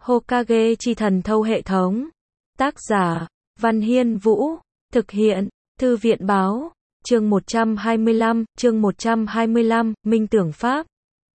Hokage chi thần thâu hệ thống. Tác giả, Văn Hiên Vũ. Thực hiện, Thư viện Báo. Chương 125, Minh tưởng pháp.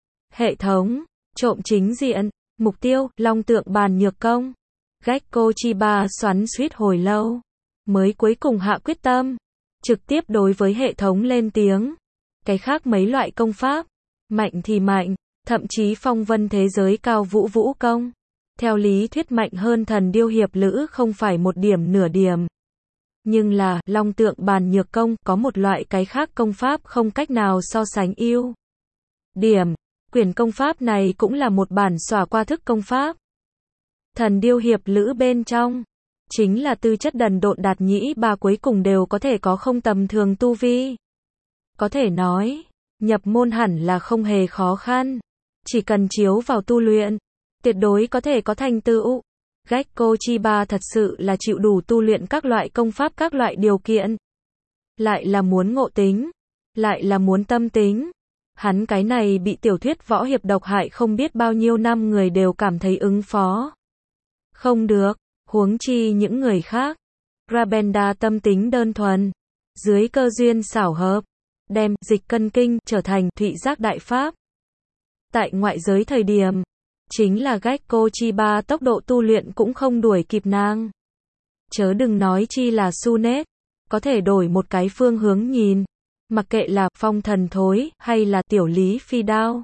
Hệ thống, trộm chính diện. Mục tiêu, Long tượng bàn nhược công. Gekko Chiba xoắn xuýt hồi lâu, mới cuối cùng hạ quyết tâm, trực tiếp đối với hệ thống lên tiếng. Cái khác mấy loại công pháp, mạnh thì mạnh, thậm chí phong vân thế giới cao vũ vũ công. Theo lý thuyết mạnh hơn thần điêu hiệp lữ không phải một điểm nửa điểm. Nhưng là, long tượng bàn nhược công, có một loại cái khác công pháp không cách nào so sánh ưu điểm. Quyển công pháp này cũng là một bản xóa qua thức công pháp. Thần điêu hiệp lữ bên trong, chính là tư chất đần độn đạt nhĩ ba cuối cùng đều có thể có không tầm thường tu vi. Có thể nói, nhập môn hẳn là không hề khó khăn. Chỉ cần chiếu vào tu luyện, tuyệt đối có thể có thành tựu. Gekko Chiba thật sự là chịu đủ tu luyện các loại công pháp các loại điều kiện. Lại là muốn ngộ tính, lại là muốn tâm tính. Hắn cái này bị tiểu thuyết võ hiệp độc hại không biết bao nhiêu năm người đều cảm thấy ứng phó không được, huống chi những người khác. Rabenda tâm tính đơn thuần, dưới cơ duyên xảo hợp, đem dịch cân kinh trở thành thụy giác đại pháp. Tại ngoại giới thời điểm, chính là Gekko Chiba tốc độ tu luyện cũng không đuổi kịp nàng. Chớ đừng nói chi là Sunet, có thể đổi một cái phương hướng nhìn, mặc kệ là phong thần thối hay là tiểu lý phi đao.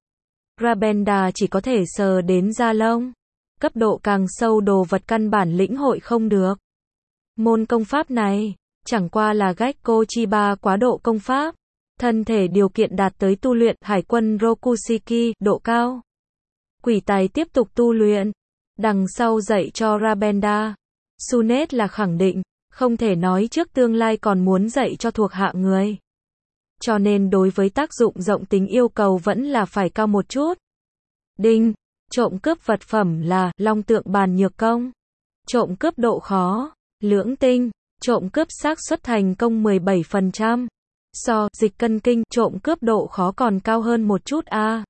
Rabenda chỉ có thể sờ đến da lông. Cấp độ càng sâu đồ vật căn bản lĩnh hội không được. Môn công pháp này, chẳng qua là Gekko Chiba quá độ công pháp. Thân thể điều kiện đạt tới tu luyện hải quân Rokushiki, độ cao. Quỷ tài tiếp tục tu luyện. Đằng sau dạy cho Rabenda. Sunet là khẳng định, không thể nói trước tương lai còn muốn dạy cho thuộc hạ người. Cho nên đối với tác dụng rộng tính yêu cầu vẫn là phải cao một chút. Đinh. Trộm cướp vật phẩm là long tượng bàn nhược công. Trộm cướp độ khó, lưỡng tinh. Trộm cướp xác suất thành công 17%. So dịch cân kinh trộm cướp độ khó còn cao hơn một chút a.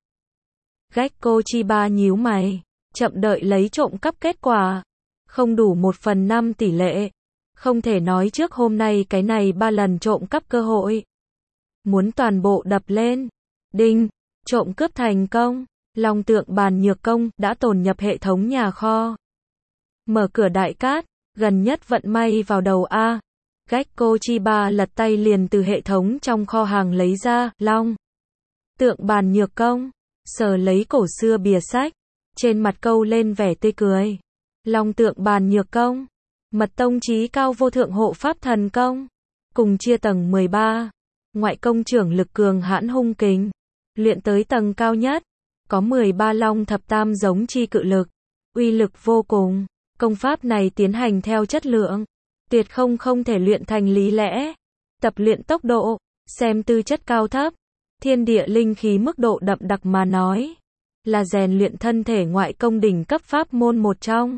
Gekko Chiba nhíu mày, chậm đợi lấy trộm cắp kết quả. Không đủ 1/5 tỷ lệ. Không thể nói trước hôm nay cái này 3 lần trộm cắp cơ hội. Muốn toàn bộ đập lên. Đinh, trộm cướp thành công. Long tượng bàn nhược công đã tồn nhập hệ thống nhà kho. Mở cửa đại cát, gần nhất vận may vào đầu a. Gekko Chiba lật tay liền từ hệ thống trong kho hàng lấy ra, long tượng bàn nhược công, sờ lấy cổ xưa bìa sách, trên mặt câu lên vẻ tươi cười. Long tượng bàn nhược công, mật tông chí cao vô thượng hộ pháp thần công, cùng chia tầng 13, ngoại công trưởng lực cường hãn hung kình, luyện tới tầng cao nhất. Có 13 long thập tam giống chi cự lực, uy lực vô cùng. Công pháp này tiến hành theo chất lượng, tuyệt không thể luyện thành lý lẽ. Tập luyện tốc độ, xem tư chất cao thấp, thiên địa linh khí mức độ đậm đặc mà nói, là rèn luyện thân thể ngoại công đỉnh cấp pháp môn một trong.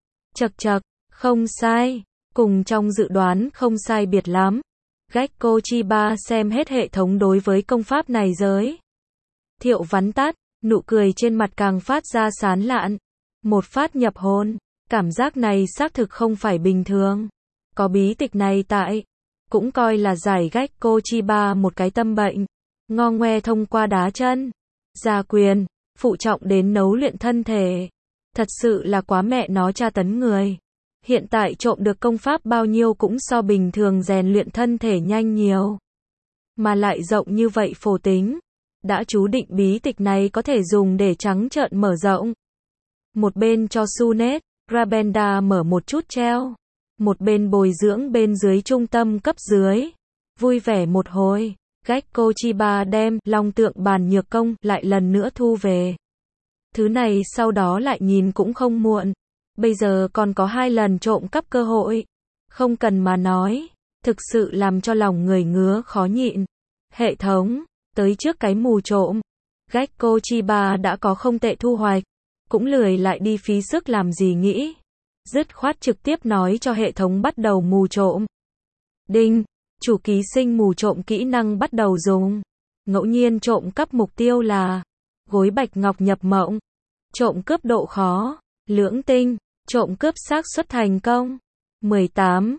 Chậc, không sai, cùng trong dự đoán không sai biệt lắm. Gekko Chiba xem hết hệ thống đối với công pháp này giới thiệu vắn tắt. Nụ cười trên mặt càng phát ra sán lạn. Một phát nhập hồn. Cảm giác này xác thực không phải bình thường. Có bí tịch này tại, cũng coi là giải Gekko Chiba một cái tâm bệnh. Ngo ngoe thông qua đá chân, gia quyền, phụ trọng đến nấu luyện thân thể. Thật sự là quá mẹ nó tra tấn người. Hiện tại trộm được công pháp bao nhiêu cũng so bình thường rèn luyện thân thể nhanh nhiều. Mà lại rộng như vậy phổ tính. Đã chú định bí tịch này có thể dùng để trắng trợn mở rộng. Một bên cho Sunet, Rabenda mở một chút treo. Một bên bồi dưỡng bên dưới trung tâm cấp dưới. Vui vẻ một hồi, Gekko Chiba đem long tượng bàn nhược công lại lần nữa thu về. Thứ này sau đó lại nhìn cũng không muộn. Bây giờ còn có 2 lần trộm cắp cơ hội. Không cần mà nói, thực sự làm cho lòng người ngứa khó nhịn. Hệ thống tới trước cái mù trộm. Gekko Chiba đã có không tệ thu hoạch, cũng lười lại đi phí sức làm gì nghĩ. Dứt khoát trực tiếp nói cho hệ thống bắt đầu mù trộm. Đinh, chủ ký sinh mù trộm kỹ năng bắt đầu dùng. Ngẫu nhiên trộm cắp mục tiêu là gối bạch ngọc nhập mộng. Trộm cướp độ khó, Lưỡng tinh, trộm cướp xác suất thành công. 18,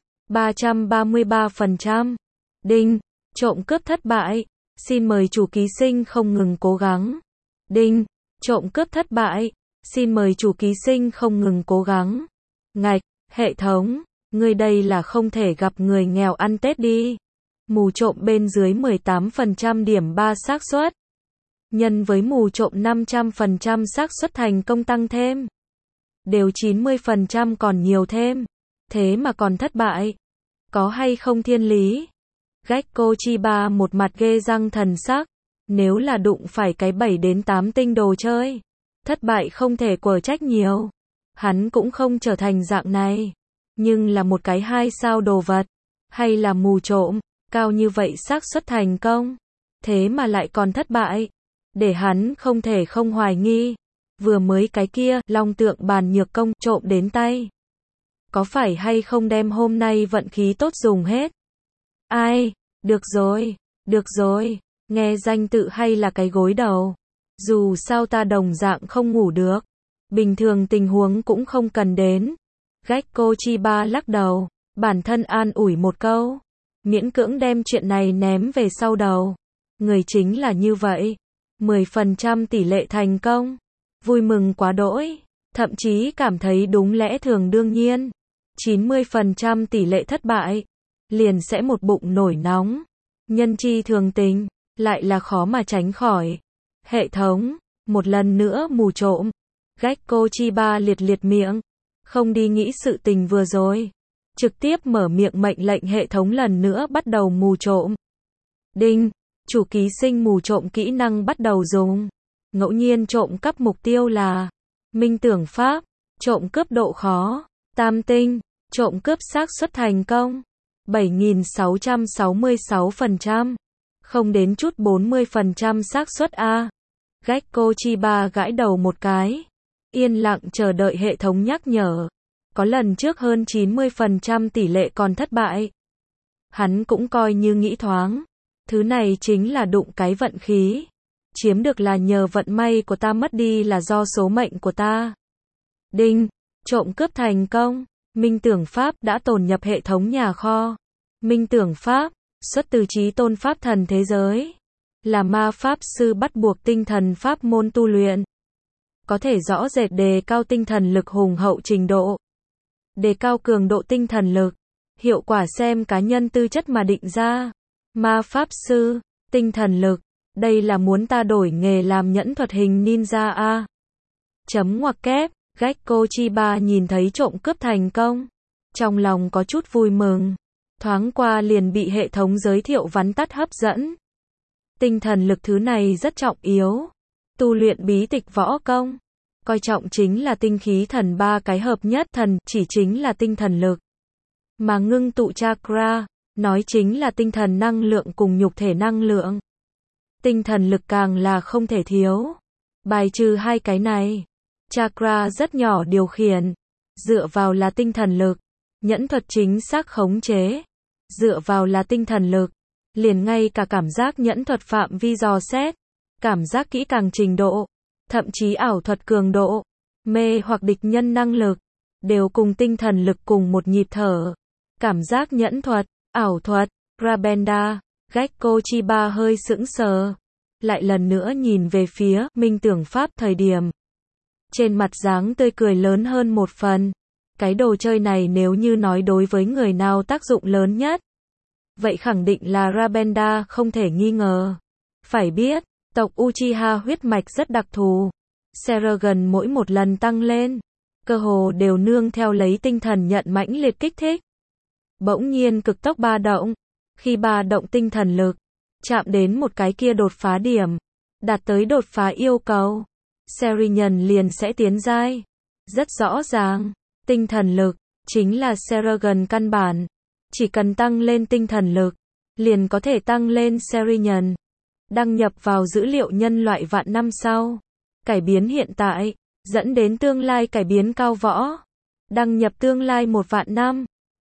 333%. Đinh, trộm cướp thất bại. Xin mời chủ ký sinh không ngừng cố gắng. Đinh, trộm cướp thất bại. Xin mời chủ ký sinh không ngừng cố gắng. Ngạch, hệ thống, ngươi đây là không thể gặp người nghèo ăn Tết đi. Mù trộm bên dưới 18% điểm 3 xác suất. Nhân với mù trộm 500% xác suất thành công tăng thêm. Đều 90% còn nhiều thêm. Thế mà còn thất bại. Có hay không thiên lý? Gekko Chiba một mặt ghê răng thần sắc. Nếu là đụng phải cái 7 đến 8 tinh đồ chơi, thất bại không thể quở trách nhiều. Hắn cũng không trở thành dạng này. Nhưng là một cái 2 sao đồ vật, hay là mù trộm, cao như vậy xác suất thành công. Thế mà lại còn thất bại. Để hắn không thể không hoài nghi. Vừa mới cái kia, long tượng bàn nhược công, trộm đến tay. Có phải hay không đem hôm nay vận khí tốt dùng hết? Ai? Được rồi, nghe danh tự hay là cái gối đầu. Dù sao ta đồng dạng không ngủ được. Bình thường tình huống cũng không cần đến. Gekko Chiba lắc đầu, bản thân an ủi một câu. Miễn cưỡng đem chuyện này ném về sau đầu. Người chính là như vậy. 10% tỷ lệ thành công. Vui mừng quá đỗi. Thậm chí cảm thấy đúng lẽ thường đương nhiên. 90% tỷ lệ thất bại. Liền sẽ một bụng nổi nóng. Nhân chi thường tình, lại là khó mà tránh khỏi. Hệ thống, một lần nữa mù trộm. Gekko Chiba liệt liệt miệng. Không đi nghĩ sự tình vừa rồi. Trực tiếp mở miệng mệnh lệnh hệ thống lần nữa bắt đầu mù trộm. Đinh, chủ ký sinh mù trộm kỹ năng bắt đầu dùng. Ngẫu nhiên trộm cắp mục tiêu là minh tưởng pháp, trộm cướp độ khó, tam tinh, trộm cướp xác suất thành công 7666%. Không đến chút 40% xác suất a. Gekko Chiba gãi đầu một cái, yên lặng chờ đợi hệ thống nhắc nhở. Có lần trước hơn 90% tỷ lệ còn thất bại. Hắn cũng coi như nghĩ thoáng. Thứ này chính là đụng cái vận khí. Chiếm được là nhờ vận may của ta, mất đi là do số mệnh của ta. Đinh, trộm cướp thành công. Minh tưởng pháp đã tồn nhập hệ thống nhà kho. Minh tưởng pháp, xuất từ Chí Tôn pháp thần thế giới. Là ma pháp sư bắt buộc tinh thần pháp môn tu luyện. Có thể rõ rệt đề cao tinh thần lực hùng hậu trình độ. Đề cao cường độ tinh thần lực. Hiệu quả xem cá nhân tư chất mà định ra. Ma pháp sư, tinh thần lực. Đây là muốn ta đổi nghề làm nhẫn thuật hình ninja a. Chấm ngoặc kép, Gekko Chiba nhìn thấy trộm cướp thành công. Trong lòng có chút vui mừng. Thoáng qua liền bị hệ thống giới thiệu vắn tắt hấp dẫn. Tinh thần lực thứ này rất trọng yếu. Tu luyện bí tịch võ công. Coi trọng chính là tinh khí thần ba cái hợp nhất, thần chỉ chính là tinh thần lực. Mà ngưng tụ chakra, nói chính là tinh thần năng lượng cùng nhục thể năng lượng. Tinh thần lực càng là không thể thiếu. Bài trừ hai cái này, chakra rất nhỏ điều khiển, dựa vào là tinh thần lực. Nhẫn thuật chính xác khống chế, dựa vào là tinh thần lực. Liền ngay cả cảm giác nhẫn thuật phạm vi dò xét, cảm giác kỹ càng trình độ, thậm chí ảo thuật cường độ, mê hoặc địch nhân năng lực, đều cùng tinh thần lực cùng một nhịp thở. Cảm giác nhẫn thuật, ảo thuật, Rabenda, Gekko Chiba hơi sững sờ. Lại lần nữa nhìn về phía minh tưởng pháp thời điểm. Trên mặt dáng tươi cười lớn hơn một phần. Cái đồ chơi này nếu như nói đối với người nào tác dụng lớn nhất, vậy khẳng định là Rabenda không thể nghi ngờ. Phải biết, tộc Uchiha huyết mạch rất đặc thù. Seragon mỗi một lần tăng lên, cơ hồ đều nương theo lấy tinh thần nhận mãnh liệt kích thích. Bỗng nhiên cực tốc ba động. Khi ba động tinh thần lực chạm đến một cái kia đột phá điểm, đạt tới đột phá yêu cầu, Seragon liền sẽ tiến giai. Rất rõ ràng, tinh thần lực chính là Seragon căn bản. Chỉ cần tăng lên tinh thần lực, liền có thể tăng lên Seragon. Đăng nhập vào dữ liệu nhân loại vạn năm sau. Cải biến hiện tại, dẫn đến tương lai cải biến cao võ. Đăng nhập tương lai 1 vạn năm.